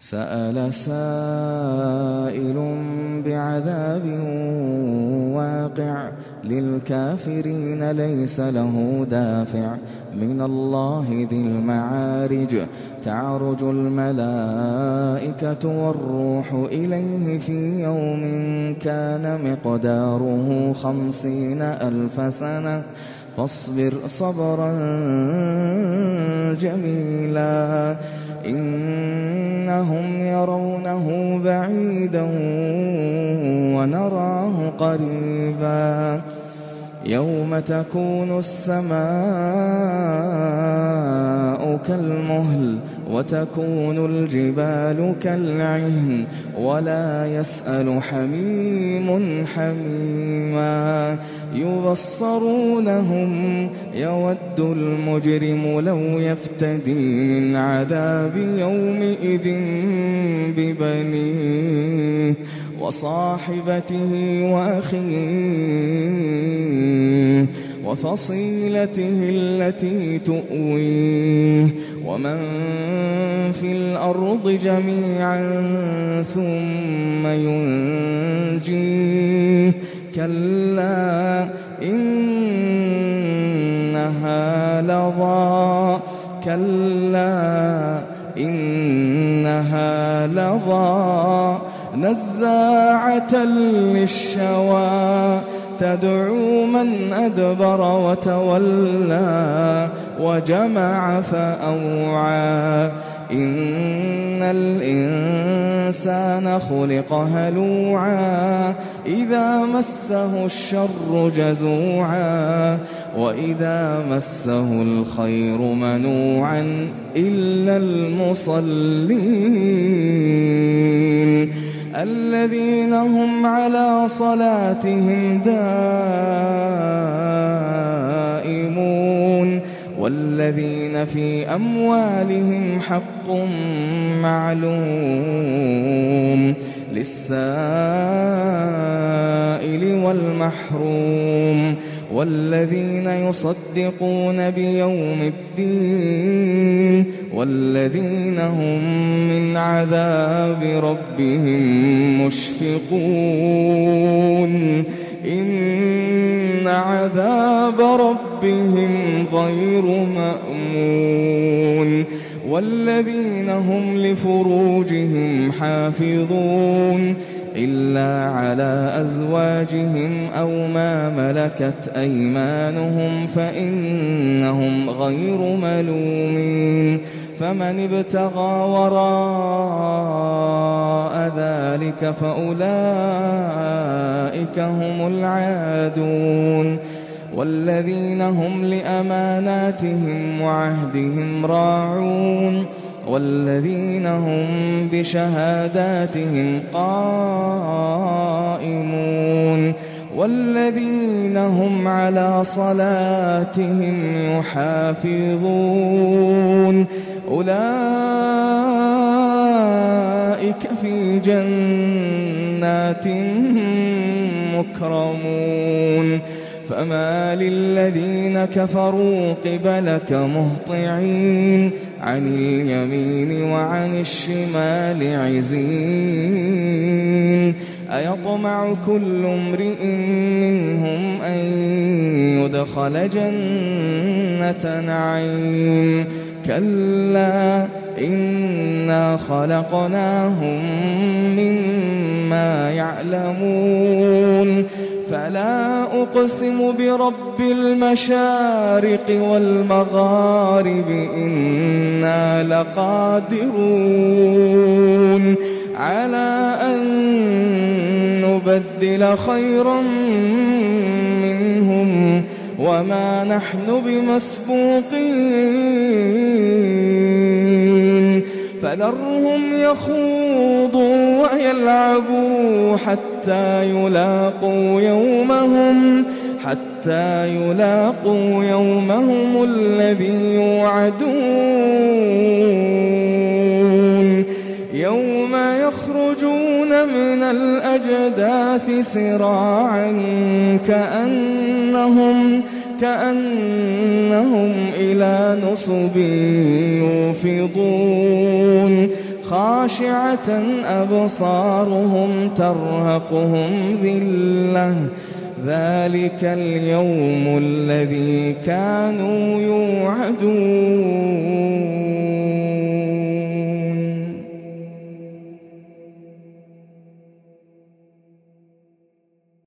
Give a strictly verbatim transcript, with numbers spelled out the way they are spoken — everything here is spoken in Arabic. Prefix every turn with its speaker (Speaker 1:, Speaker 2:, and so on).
Speaker 1: سأل سائل بعذاب واقع للكافرين ليس له دافع من الله ذي المعارج تعرج الملائكة والروح إليه في يوم كان مقداره خمسين ألف سنة فاصبر صبرا جميلا إنهم يرونه بعيدا ونراه قريبا يوم تكون السماء كالمهل وتكون الجبال كالعهن ولا يسأل حميم حميما يبصرونهم يود المجرم لو يفتدي من عذاب يومئذ ببنيه وصاحبته وأخيه وفصيلته التي تؤويه ومن في الأرض جميعا ثم ينجيه كلا إنها لظى كلا إنها لظى نزاعة للشوى تدعو من أدبر وتولى وجمع فأوعى إن الإنسان خلق هلوعا إذا مسه الشر جزوعا وإذا مسه الخير منوعا إلا المصلين الذين هم على صلاتهم دائمون والذين في أموالهم حق معلوم للسائل والمحروم والذين يصدقون بيوم الدين والذين هم من عذاب ربهم مشفقون إن عذاب ربهم غير مأمون والذين هم لفروجهم حافظون إلا على أزواجهم أو ما ملكت أيمانهم فإنهم غير ملومين فمن ابتغى وراء ذلك فأولئك هم العادون والذين هم لأماناتهم وعهدهم راعون والذين هم بشهاداتهم قائمون والذين هم على صلاتهم يحافظون أولئك في جنات مكرمون فما للذين كفروا قبلك مهطعين عن اليمين وعن الشمال عزين أيطمع كل امرئ منهم أن يدخل جنة نعيم كلا إنا خلقناهم مما يعلمون فلا أقسم برب المشارق والمغارب إنا لقادرون على أن نبدل خيرا منهم وما نحن بمسبوقين فذرهم يخوضوا ويلعبوا حتى يلاقوا يومهم حتى يلاقوا يومهم الذي يوعدون يوم يخرجون من الأجداث سراعا كأنهم كأنهم إلى نصب يوفضون خاشعة أبصارهم ترهقهم ذلة ذلك اليوم الذي كانوا يوعدون.